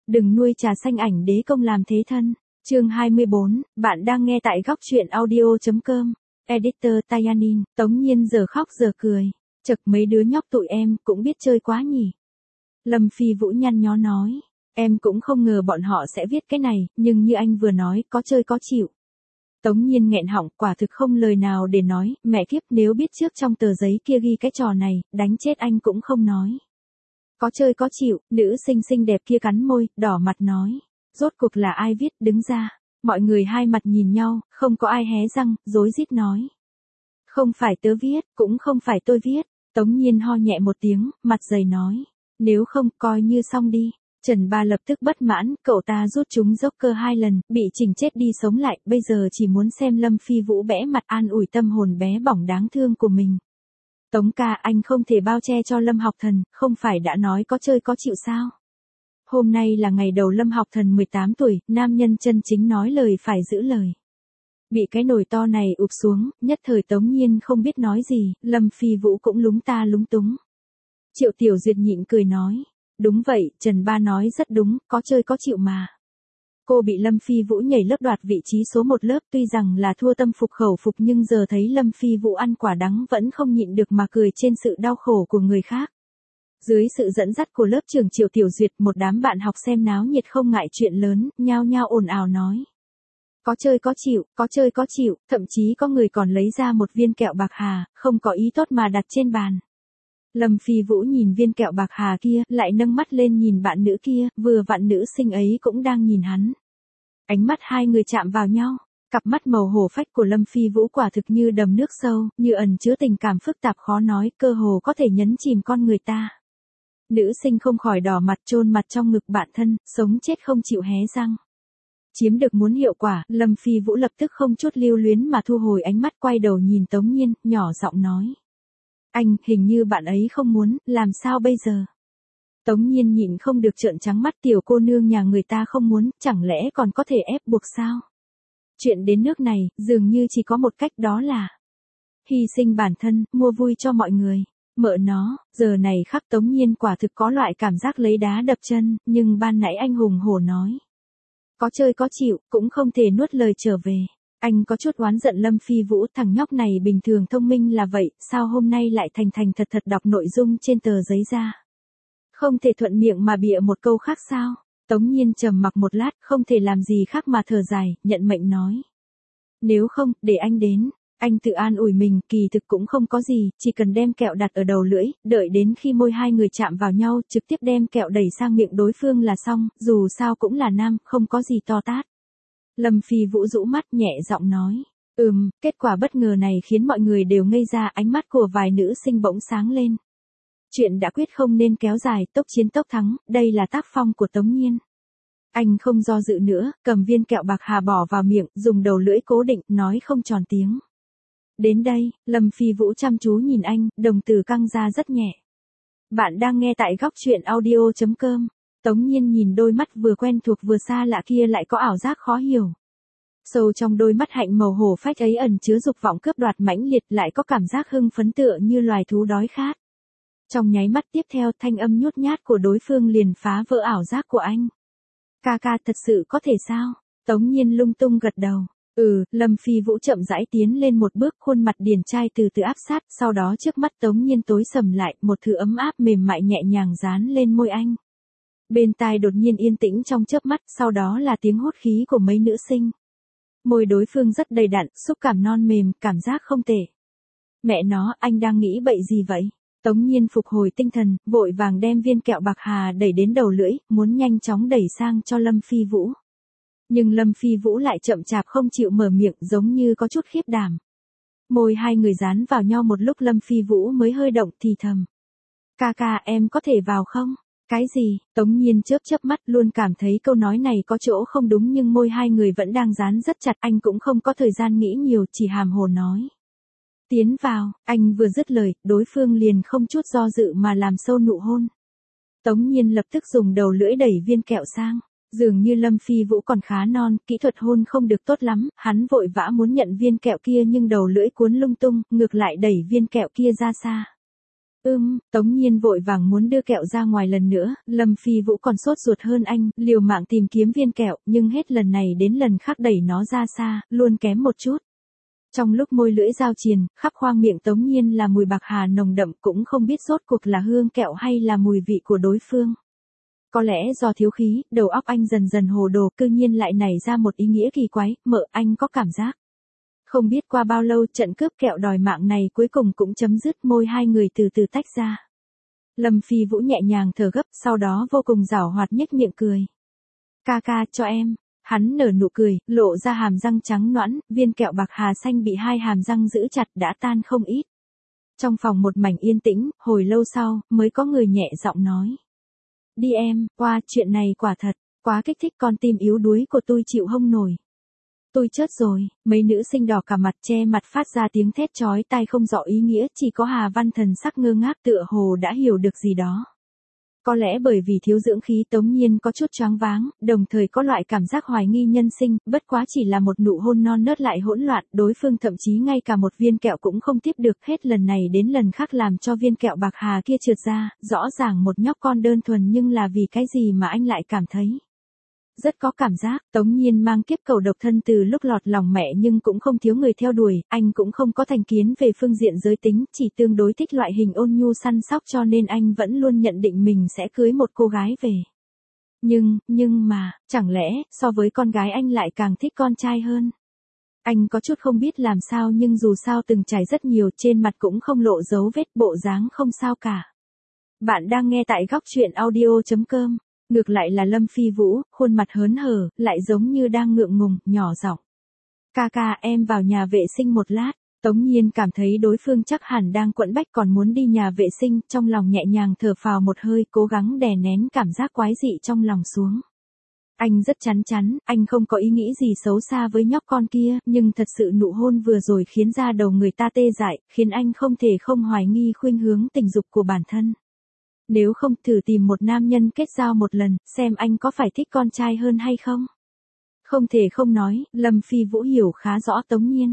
Đừng nuôi trà xanh ảnh đế công làm thế thân. Chương 24, bạn đang nghe tại góc truyện audio.com. Editor Tayanin, Tống Nhiên giờ khóc giờ cười. Chật mấy đứa nhóc tụi em cũng biết chơi quá nhỉ. Lâm Phi Vũ nhăn nhó nói. Em cũng không ngờ bọn họ sẽ viết cái này, nhưng như anh vừa nói, có chơi có chịu. Tống Nhiên nghẹn họng, quả thực không lời nào để nói, mẹ kiếp, nếu biết trước trong tờ giấy kia ghi cái trò này, đánh chết anh cũng không nói. Có chơi có chịu, nữ xinh xinh đẹp kia cắn môi, đỏ mặt nói. Rốt cuộc là ai viết, đứng ra. Mọi người hai mặt nhìn nhau, không có ai hé răng, rối rít nói. Không phải tớ viết, cũng không phải tôi viết. Tống Nhiên ho nhẹ một tiếng, mặt dày nói. Nếu không, coi như xong đi. Trần Ba lập tức bất mãn, cậu ta rút chúng Joker 2 lần, bị chỉnh chết đi sống lại, bây giờ chỉ muốn xem Lâm Phi Vũ bẽ mặt an ủi tâm hồn bé bỏng đáng thương của mình. Tống ca, anh không thể bao che cho Lâm Học Thần, không phải đã nói có chơi có chịu sao? Hôm nay là ngày đầu Lâm Học Thần 18 tuổi, nam nhân chân chính nói lời phải giữ lời. Bị cái nồi to này ụp xuống, nhất thời Tống Nhiên không biết nói gì, Lâm Phi Vũ cũng lúng ta lúng túng. Triệu Tiểu Duyệt nhịn cười nói. Đúng vậy, Trần Ba nói rất đúng, có chơi có chịu mà. Cô bị Lâm Phi Vũ nhảy lớp đoạt vị trí số 1 lớp, tuy rằng là thua tâm phục khẩu phục nhưng giờ thấy Lâm Phi Vũ ăn quả đắng vẫn không nhịn được mà cười trên sự đau khổ của người khác. Dưới sự dẫn dắt của lớp trưởng Triệu Tiểu Duyệt, một đám bạn học xem náo nhiệt không ngại chuyện lớn, nhao nhao ồn ào nói. Có chơi có chịu, có chơi có chịu, thậm chí có người còn lấy ra một viên kẹo bạc hà, không có ý tốt mà đặt trên bàn. Lâm Phi Vũ nhìn viên kẹo bạc hà kia, lại nâng mắt lên nhìn bạn nữ kia, vừa vặn nữ sinh ấy cũng đang nhìn hắn. Ánh mắt hai người chạm vào nhau, cặp mắt màu hổ phách của Lâm Phi Vũ quả thực như đầm nước sâu, như ẩn chứa tình cảm phức tạp khó nói, cơ hồ có thể nhấn chìm con người ta. Nữ sinh không khỏi đỏ mặt chôn mặt trong ngực bạn thân, sống chết không chịu hé răng. Chiếm được muốn hiệu quả, Lâm Phi Vũ lập tức không chút lưu luyến mà thu hồi ánh mắt quay đầu nhìn Tống Nhiên, nhỏ giọng nói. Anh, hình như bạn ấy không muốn, làm sao bây giờ? Tống Nhiên nhịn không được trợn trắng mắt, tiểu cô nương nhà người ta không muốn, chẳng lẽ còn có thể ép buộc sao? Chuyện đến nước này, dường như chỉ có một cách, đó là hy sinh bản thân, mua vui cho mọi người. Mợ nó, giờ này khắc Tống Nhiên quả thực có loại cảm giác lấy đá đập chân, nhưng ban nãy anh hùng hổ nói. Có chơi có chịu, cũng không thể nuốt lời trở về. Anh có chút oán giận Lâm Phi Vũ, thằng nhóc này bình thường thông minh là vậy, sao hôm nay lại thành thật đọc nội dung trên tờ giấy ra. Không thể thuận miệng mà bịa một câu khác sao? Tống Nhiên trầm mặc một lát, không thể làm gì khác mà thở dài, nhận mệnh nói. Nếu không, để anh đến. Anh tự an ủi mình, kỳ thực cũng không có gì, chỉ cần đem kẹo đặt ở đầu lưỡi, đợi đến khi môi hai người chạm vào nhau, trực tiếp đem kẹo đẩy sang miệng đối phương là xong, dù sao cũng là nam, không có gì to tát. Lâm Phi Vũ rũ mắt nhẹ giọng nói. Kết quả bất ngờ này khiến mọi người đều ngây ra, ánh mắt của vài nữ sinh bỗng sáng lên. Chuyện đã quyết không nên kéo dài, tốc chiến tốc thắng, đây là tác phong của Tống Nhiên. Anh không do dự nữa, cầm viên kẹo bạc hà bỏ vào miệng, dùng đầu lưỡi cố định, nói không tròn tiếng. Đến đây, Lâm Phi Vũ chăm chú nhìn anh, đồng tử căng ra rất nhẹ. Bạn đang nghe tại góc truyện audio.com. Tống Nhiên nhìn đôi mắt vừa quen thuộc vừa xa lạ kia lại có ảo giác khó hiểu. Sâu trong đôi mắt hạnh màu hổ phách ấy ẩn chứa dục vọng cướp đoạt mãnh liệt, lại có cảm giác hưng phấn tựa như loài thú đói khát. Trong nháy mắt tiếp theo, thanh âm nhút nhát của đối phương liền phá vỡ ảo giác của anh. Ca ca, thật sự có thể sao? Tống Nhiên lung tung gật đầu. Lâm Phi Vũ chậm rãi tiến lên một bước, khuôn mặt điển trai từ từ áp sát, sau đó trước mắt Tống Nhiên tối sầm lại, một thứ ấm áp mềm mại nhẹ nhàng dán lên môi anh. Bên tai đột nhiên yên tĩnh trong chớp mắt, sau đó là tiếng hút khí của mấy nữ sinh. Môi đối phương rất đầy đặn, xúc cảm non mềm, cảm giác không tệ. Mẹ nó, anh đang nghĩ bậy gì vậy? Tống Nhiên phục hồi tinh thần, vội vàng đem viên kẹo bạc hà đẩy đến đầu lưỡi, muốn nhanh chóng đẩy sang cho Lâm Phi Vũ. Nhưng Lâm Phi Vũ lại chậm chạp không chịu mở miệng, giống như có chút khiếp đảm. Môi hai người dán vào nhau một lúc, Lâm Phi Vũ mới hơi động thì thầm. Ca ca, em có thể vào không? Cái gì? Tống Nhiên chớp mắt, luôn cảm thấy câu nói này có chỗ không đúng, nhưng môi hai người vẫn đang dán rất chặt, anh cũng không có thời gian nghĩ nhiều, chỉ hàm hồ nói. Tiến vào, anh vừa dứt lời, đối phương liền không chút do dự mà làm sâu nụ hôn. Tống Nhiên lập tức dùng đầu lưỡi đẩy viên kẹo sang. Dường như Lâm Phi Vũ còn khá non, kỹ thuật hôn không được tốt lắm, hắn vội vã muốn nhận viên kẹo kia nhưng đầu lưỡi cuốn lung tung, ngược lại đẩy viên kẹo kia ra xa. Tống Nhiên vội vàng muốn đưa kẹo ra ngoài lần nữa, Lâm Phi Vũ còn sốt ruột hơn anh, liều mạng tìm kiếm viên kẹo, nhưng hết lần này đến lần khác đẩy nó ra xa, luôn kém một chút. Trong lúc môi lưỡi giao triền, khắp khoang miệng Tống Nhiên là mùi bạc hà nồng đậm, cũng không biết rốt cuộc là hương kẹo hay là mùi vị của đối phương. Có lẽ do thiếu khí, đầu óc anh dần dần hồ đồ, cư nhiên lại nảy ra một ý nghĩa kỳ quái, mợ anh có cảm giác. Không biết qua bao lâu trận cướp kẹo đòi mạng này cuối cùng cũng chấm dứt, môi hai người từ từ tách ra. Lâm Phi Vũ nhẹ nhàng thở gấp, sau đó vô cùng giảo hoạt nhếch miệng cười. Ca ca, cho em. Hắn nở nụ cười, lộ ra hàm răng trắng nõn, viên kẹo bạc hà xanh bị hai hàm răng giữ chặt đã tan không ít. Trong phòng một mảnh yên tĩnh, hồi lâu sau, mới có người nhẹ giọng nói. Đi em, qua, chuyện này quả thật, quá kích thích, con tim yếu đuối của tôi chịu không nổi. Tôi chết rồi, mấy nữ sinh đỏ cả mặt che mặt phát ra tiếng thét chói tai không rõ ý nghĩa, chỉ có Hà Văn thần sắc ngơ ngác tựa hồ đã hiểu được gì đó. Có lẽ bởi vì thiếu dưỡng khí Tống Nhiên có chút choáng váng, đồng thời có loại cảm giác hoài nghi nhân sinh, bất quá chỉ là một nụ hôn non nớt lại hỗn loạn, đối phương thậm chí ngay cả một viên kẹo cũng không tiếp được, hết lần này đến lần khác làm cho viên kẹo bạc hà kia trượt ra, rõ ràng một nhóc con đơn thuần nhưng là vì cái gì mà anh lại cảm thấy. Rất có cảm giác, Tống Nhiên mang kiếp cầu độc thân từ lúc lọt lòng mẹ nhưng cũng không thiếu người theo đuổi, anh cũng không có thành kiến về phương diện giới tính, chỉ tương đối thích loại hình ôn nhu săn sóc cho nên anh vẫn luôn nhận định mình sẽ cưới một cô gái về. Nhưng mà, chẳng lẽ, so với con gái anh lại càng thích con trai hơn? Anh có chút không biết làm sao nhưng dù sao từng trải rất nhiều, trên mặt cũng không lộ dấu vết, bộ dáng không sao cả. Bạn đang nghe tại góc truyện audio.com. Ngược lại là Lâm Phi Vũ, khuôn mặt hớn hở, lại giống như đang ngượng ngùng, nhỏ giọng. Ca ca, em vào nhà vệ sinh một lát. Tống Nhiên cảm thấy đối phương chắc hẳn đang quẫn bách còn muốn đi nhà vệ sinh, trong lòng nhẹ nhàng thở phào một hơi, cố gắng đè nén cảm giác quái dị trong lòng xuống. Anh rất chắn chắn, anh không có ý nghĩ gì xấu xa với nhóc con kia, nhưng thật sự nụ hôn vừa rồi khiến da đầu người ta tê dại, khiến anh không thể không hoài nghi khuynh hướng tình dục của bản thân. Nếu không thử tìm một nam nhân kết giao một lần, xem anh có phải thích con trai hơn hay không? Không thể không nói, Lâm Phi Vũ hiểu khá rõ Tống Nhiên.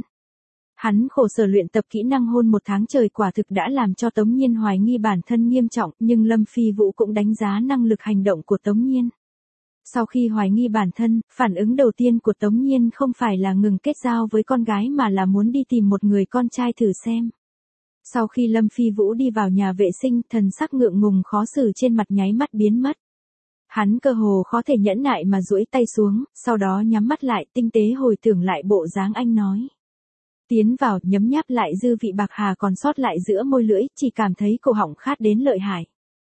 Hắn khổ sở luyện tập kỹ năng hôn một tháng trời quả thực đã làm cho Tống Nhiên hoài nghi bản thân nghiêm trọng, nhưng Lâm Phi Vũ cũng đánh giá năng lực hành động của Tống Nhiên. Sau khi hoài nghi bản thân, phản ứng đầu tiên của Tống Nhiên không phải là ngừng kết giao với con gái mà là muốn đi tìm một người con trai thử xem. Sau khi Lâm Phi Vũ đi vào nhà vệ sinh, thần sắc ngượng ngùng khó xử trên mặt nháy mắt biến mất. Hắn cơ hồ khó thể nhẫn nại mà duỗi tay xuống, sau đó nhắm mắt lại, tinh tế hồi tưởng lại bộ dáng anh nói. Tiến vào, nhấm nháp lại dư vị bạc hà còn sót lại giữa môi lưỡi, chỉ cảm thấy cổ họng khát đến lợi hại.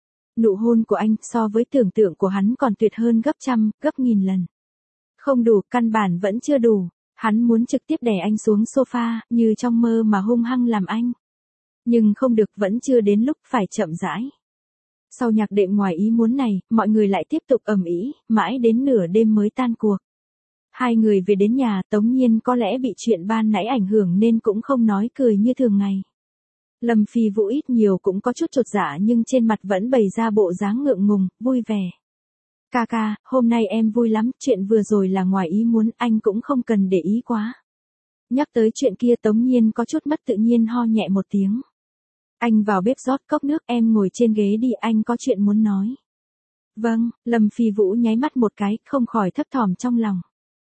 Nụ hôn của anh so với tưởng tượng của hắn còn tuyệt hơn gấp trăm, gấp nghìn lần. Không đủ, căn bản vẫn chưa đủ. Hắn muốn trực tiếp đè anh xuống sofa, như trong mơ mà hung hăng làm anh. Nhưng không được, vẫn chưa đến lúc, phải chậm rãi. Sau nhạc đệm ngoài ý muốn này, mọi người lại tiếp tục ầm ĩ, mãi đến nửa đêm mới tan cuộc. Hai người về đến nhà, Tống Nhiên có lẽ bị chuyện ban nãy ảnh hưởng nên cũng không nói cười như thường ngày. Lâm Phi Vũ ít nhiều cũng có chút chột dạ nhưng trên mặt vẫn bày ra bộ dáng ngượng ngùng, vui vẻ. Ca ca, hôm nay em vui lắm, chuyện vừa rồi là ngoài ý muốn, anh cũng không cần để ý quá. Nhắc tới chuyện kia Tống Nhiên có chút mất tự nhiên ho nhẹ một tiếng. Anh vào bếp rót cốc nước, em ngồi trên ghế đi, anh có chuyện muốn nói. Vâng, Lâm Phi Vũ nháy mắt một cái, không khỏi thấp thỏm trong lòng.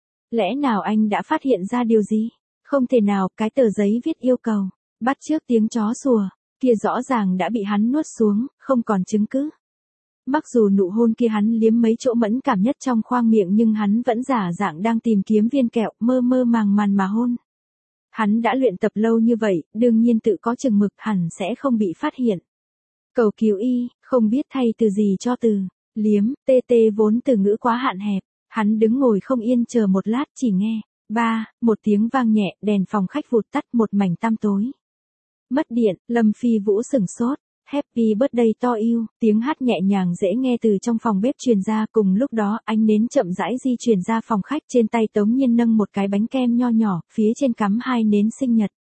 Lẽ nào anh đã phát hiện ra điều gì? Không thể nào, cái tờ giấy viết yêu cầu, bắt chước tiếng chó sủa, kia rõ ràng đã bị hắn nuốt xuống, không còn chứng cứ. Mặc dù nụ hôn kia hắn liếm mấy chỗ mẫn cảm nhất trong khoang miệng nhưng hắn vẫn giả dạng đang tìm kiếm viên kẹo, mơ mơ màng màng mà hôn. Hắn đã luyện tập lâu như vậy, đương nhiên tự có chừng mực, hẳn sẽ không bị phát hiện. Cầu cứu y, không biết thay từ gì cho từ liếm, tê vốn từ ngữ quá hạn hẹp. Hắn đứng ngồi không yên chờ một lát, chỉ nghe một tiếng vang nhẹ, đèn phòng khách vụt tắt, một mảnh tăm tối. Mất điện, Lâm Phi Vũ sửng sốt. Happy birthday to you, tiếng hát nhẹ nhàng dễ nghe từ trong phòng bếp truyền ra, cùng lúc đó ánh nến chậm rãi di chuyển ra phòng khách, trên tay Tống Nhiên nâng một cái bánh kem nho nhỏ, phía trên cắm 2 nến sinh nhật.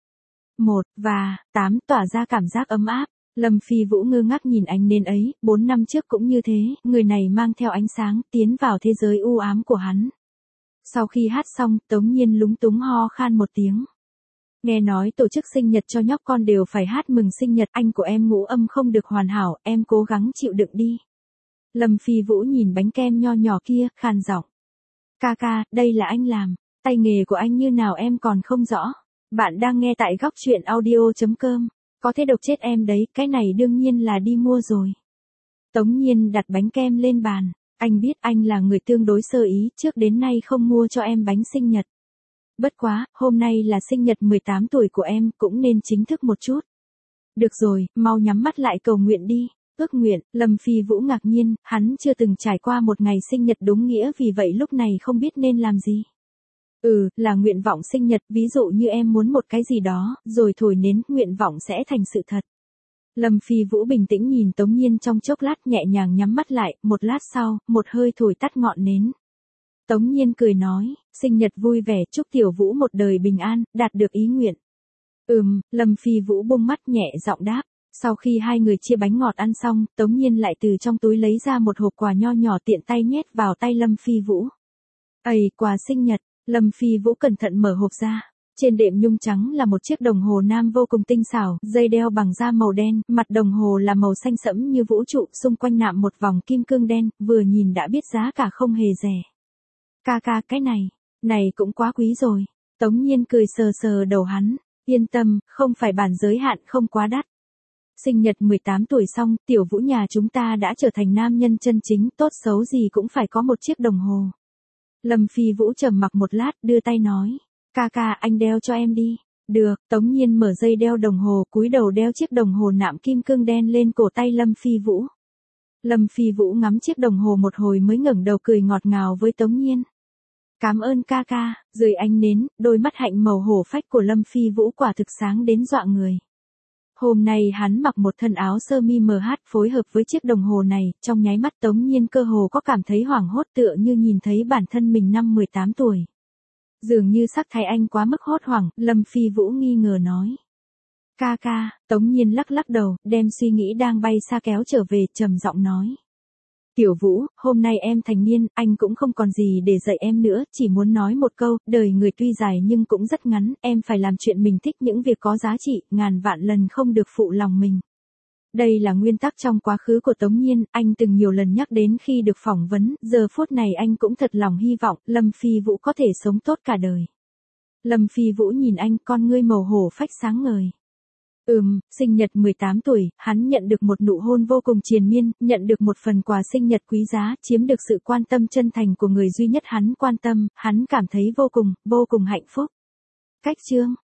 1 và 8 tỏa ra cảm giác ấm áp. Lâm Phi Vũ ngơ ngác nhìn ánh nến ấy, 4 năm trước cũng như thế, người này mang theo ánh sáng, tiến vào thế giới u ám của hắn. Sau khi hát xong, Tống Nhiên lúng túng ho khan một tiếng. Nghe nói tổ chức sinh nhật cho nhóc con đều phải hát mừng sinh nhật, anh của em ngũ âm không được hoàn hảo, em cố gắng chịu đựng đi. Lâm Phi Vũ nhìn bánh kem nho nhỏ kia, khàn giọng. Ca ca, đây là anh làm, tay nghề của anh như nào em còn không rõ. Bạn đang nghe tại góc truyện audio.com. Có thể độc chết em đấy, cái này đương nhiên là đi mua rồi. Tống Nhiên đặt bánh kem lên bàn. Anh biết anh là người tương đối sơ ý, trước đến nay không mua cho em bánh sinh nhật. Bất quá, hôm nay là sinh nhật 18 tuổi của em, cũng nên chính thức một chút. Được rồi, mau nhắm mắt lại cầu nguyện đi. Ước nguyện, Lâm Phi Vũ ngạc nhiên, hắn chưa từng trải qua một ngày sinh nhật đúng nghĩa, vì vậy lúc này không biết nên làm gì. Là nguyện vọng sinh nhật, ví dụ như em muốn một cái gì đó, rồi thổi nến, nguyện vọng sẽ thành sự thật. Lâm Phi Vũ bình tĩnh nhìn Tống Nhiên trong chốc lát, nhẹ nhàng nhắm mắt lại, một lát sau, một hơi thổi tắt ngọn nến. Tống Nhiên cười nói, sinh nhật vui vẻ, chúc Tiểu Vũ một đời bình an, đạt được ý nguyện. Lâm Phi Vũ bung mắt nhẹ giọng đáp. Sau khi hai người chia bánh ngọt ăn xong, Tống Nhiên lại từ trong túi lấy ra một hộp quà nho nhỏ, tiện tay nhét vào tay Lâm Phi Vũ. Quà sinh nhật. Lâm Phi Vũ cẩn thận mở hộp ra. Trên đệm nhung trắng là một chiếc đồng hồ nam vô cùng tinh xảo, dây đeo bằng da màu đen, mặt đồng hồ là màu xanh sẫm như vũ trụ, xung quanh nạm một vòng kim cương đen, vừa nhìn đã biết giá cả không hề rẻ. Ca ca, cái này cũng quá quý rồi. Tống Nhiên cười sờ sờ đầu hắn, yên tâm, không phải bản giới hạn, không quá đắt. Sinh nhật 18 tuổi xong, Tiểu Vũ nhà chúng ta đã trở thành nam nhân chân chính, tốt xấu gì cũng phải có một chiếc đồng hồ. Lâm Phi Vũ trầm mặc một lát, đưa tay nói. Ca ca, anh đeo cho em đi. Được, Tống Nhiên mở dây đeo đồng hồ, cúi đầu đeo chiếc đồng hồ nạm kim cương đen lên cổ tay Lâm Phi Vũ. Lâm Phi Vũ ngắm chiếc đồng hồ một hồi mới ngẩng đầu cười ngọt ngào với Tống Nhiên. Cảm ơn ca ca, dưới ánh nến, đôi mắt hạnh màu hổ phách của Lâm Phi Vũ quả thực sáng đến dọa người. Hôm nay hắn mặc một thân áo sơ mi MH phối hợp với chiếc đồng hồ này, trong nháy mắt Tống Nhiên cơ hồ có cảm thấy hoảng hốt, tựa như nhìn thấy bản thân mình năm 18 tuổi. Dường như sắc thái anh quá mức hốt hoảng, Lâm Phi Vũ nghi ngờ nói. Ca ca, Tống Nhiên lắc lắc đầu, đem suy nghĩ đang bay xa kéo trở về, trầm giọng nói. Tiểu Vũ, hôm nay em thành niên, anh cũng không còn gì để dạy em nữa, chỉ muốn nói một câu, đời người tuy dài nhưng cũng rất ngắn, em phải làm chuyện mình thích, những việc có giá trị, ngàn vạn lần không được phụ lòng mình. Đây là nguyên tắc trong quá khứ của Tống Nhiên, anh từng nhiều lần nhắc đến khi được phỏng vấn, giờ phút này anh cũng thật lòng hy vọng, Lâm Phi Vũ có thể sống tốt cả đời. Lâm Phi Vũ nhìn anh, con ngươi màu hổ phách sáng ngời. Sinh nhật 18 tuổi, hắn nhận được một nụ hôn vô cùng triền miên, nhận được một phần quà sinh nhật quý giá, chiếm được sự quan tâm chân thành của người duy nhất hắn quan tâm, hắn cảm thấy vô cùng hạnh phúc. Cách chương